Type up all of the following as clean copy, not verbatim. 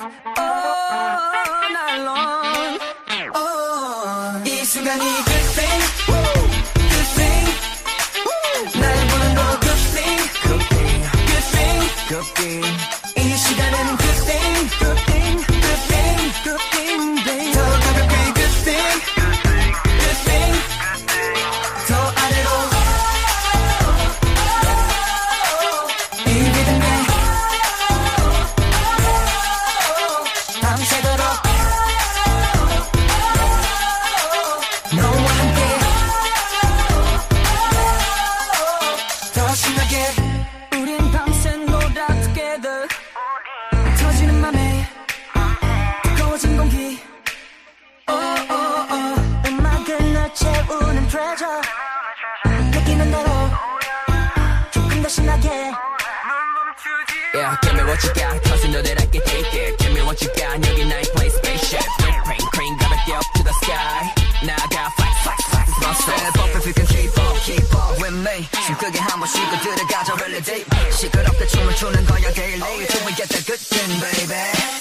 all night long. 이 순간이 good thing, good thing. 날 보는 너 good thing, good thing, good thing, good thing. 이 시간은 good thing, good thing, good thing, good thing, baby. 더 가볍게 good thing, good thing, 더 아래로. 이 리듬에 밤새도록 너와 함께 더 신나게 우린 밤새 놀아 together. 터지는 맘에 뜨거워진 공기 음악은 널 채우는 treasure. 느끼는 대로 조금 더 신나게. Yeah, give me what you got, cause you know that I can take it. Give me what you got, 여기 나의 place, spaceship. Whip, ring, cream, 가볍게 up to the sky. 나가, flex, flex, flex, step up if you can keep up with me. 숨 크게 한 번 쉬고 들어가자, really deep. 시끄럽게 춤을 추는 거야, daily. Till we get that good thing, baby.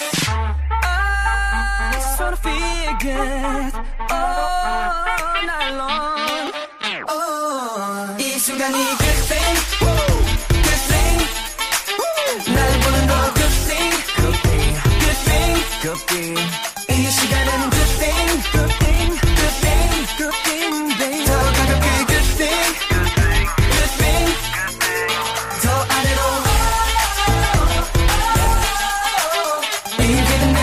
I just wanna feel good all night long. 이 순간이 good thing, good thing. 날 보는 너 good thing, good thing, good thing, good thing. 이 시간은 good thing, good thing, good thing, good thing, baby. 더 가볍게 good thing, good thing, 더 아래로. 이 리듬에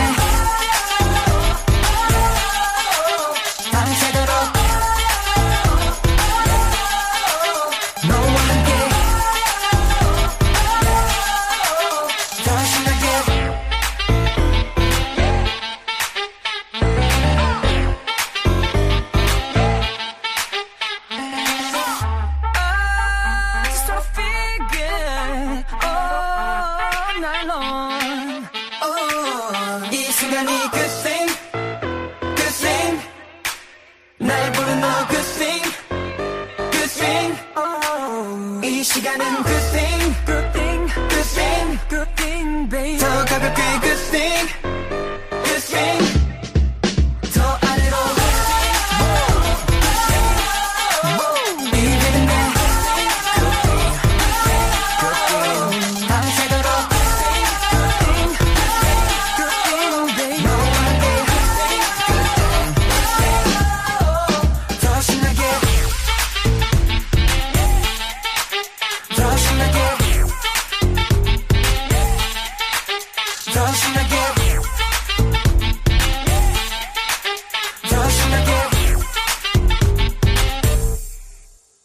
밤새도록 너와 함께 더 신나게. I just wanna feel good all night long. 이 순간이 good thing, good thing. 날 부른 너 good thing, good thing. 이 시간은 good thing, good thing, good thing, good thing, baby. 더 가볍게 good thing, good thing. 더 아래로 이 리듬에 good thing, good thing. 밤새도록 good thing, good thing, baby. 너와 함께 good thing, 더 신나게, 더 신나게, 더 신나게.